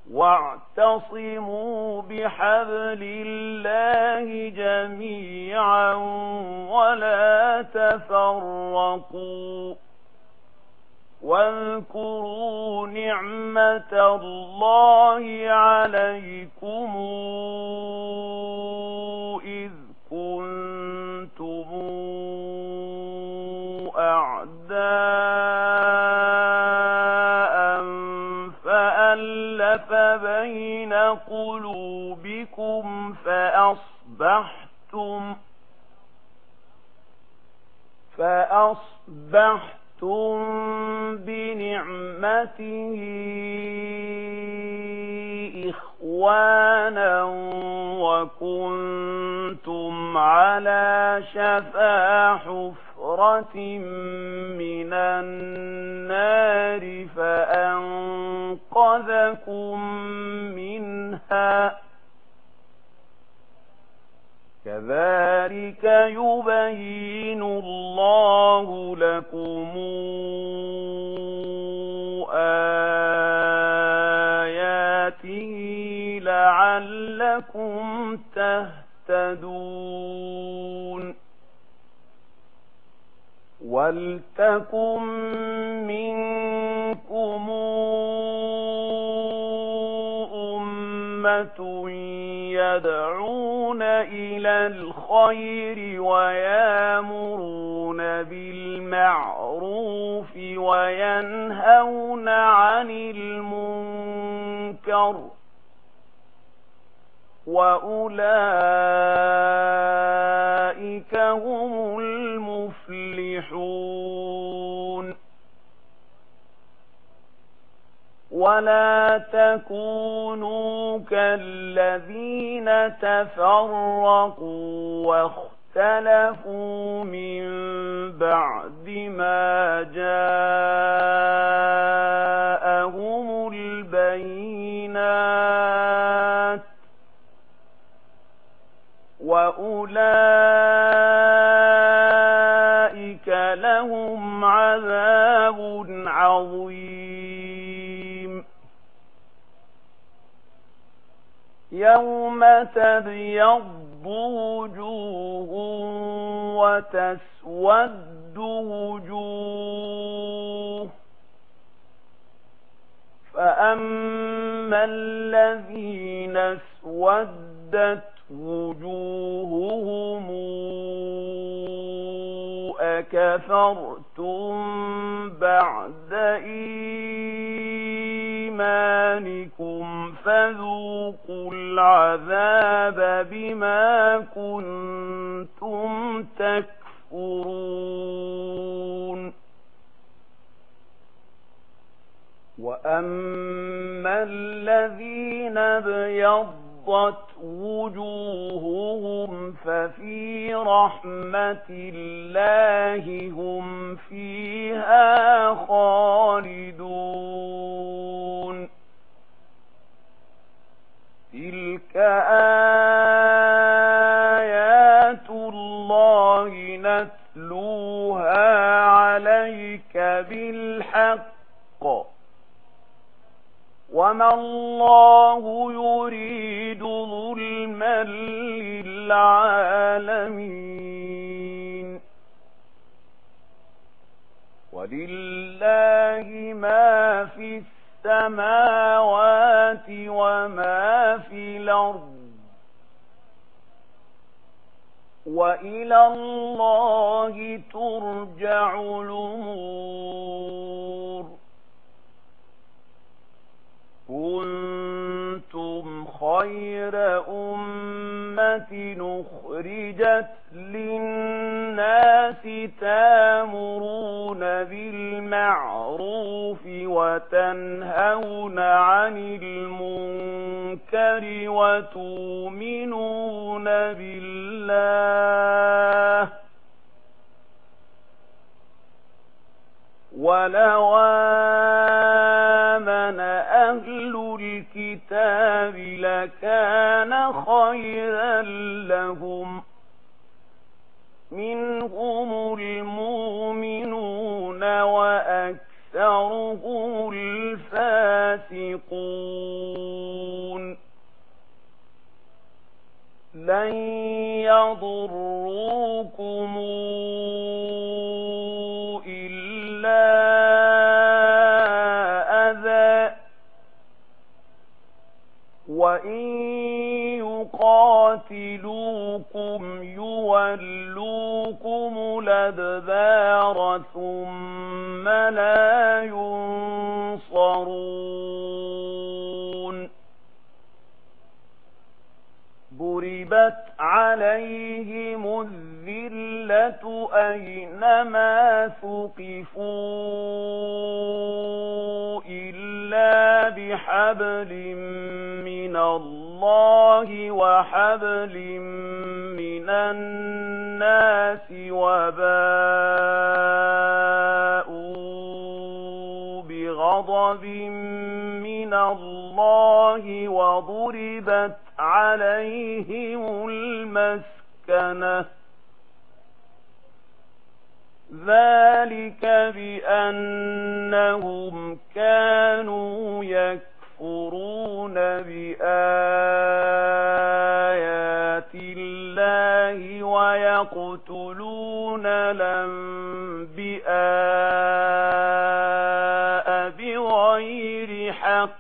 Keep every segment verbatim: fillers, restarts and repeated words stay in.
واعتصموا بحبل الله جميعا ولا تفرقوا واذكروا نعمة الله عليكم إذ كنتم أعداء فألف بين قلوبكم فأصبحتم فأصبحتم بنعمته إخوانا وكنتم على شفا حفرة من النار فأنقذكم منها كذلك يبين الله لكم آياته لعلكم تهتدون ولتكن منكم أمة يدعون إلى الخير ويامرون بالمعروف وينهون عن المنكر وأولئك هم المفلحون ولا تكونوا كالذين تفرقوا واختلفوا من بعد ما جاءهم البينات وأولئك لهم عذاب عظيم يوم تبيض وجوه وتسود وجوه فأما الذين اسودت وجوههم أكفرتم بعد إيمانكم فذوقوا العذاب بما كنتم تكفرون وأما الذين ابيضت وجوههم ففي رحمة الله هم فيها خالدون تلك آيات الله نتلوها عليك بالحق وما الله يريد ظلما للعالمين ولله ما في السماوات وما في الأرض وإلى الله ترجع الأمور كنتم خير أمة أخرجت للناس تأمرون بالمعروف وتنهون عن المنكر وتؤمنون بالله ولو آمن أهل الكتاب لكان خيرا لهم منهم المؤمنون وأكثرهم الفاسقون لن يضروكم إلا أذى وإن يقاتلوكم يولوكم الأدبار ثم لا ينصرون ضربت عليهم الذلة أينما ثقفوا إلا بحبل من الله وحبل من الناس وباءوا بغضب من الله وضربت عليهم المسكنة ذلك بأنهم كانوا يكفرون بآيات الله ويقتلون الأنبياء بغير حق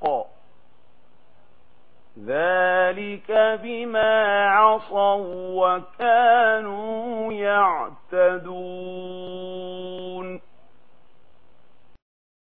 ذلك بما عصوا وكانوا يعتدون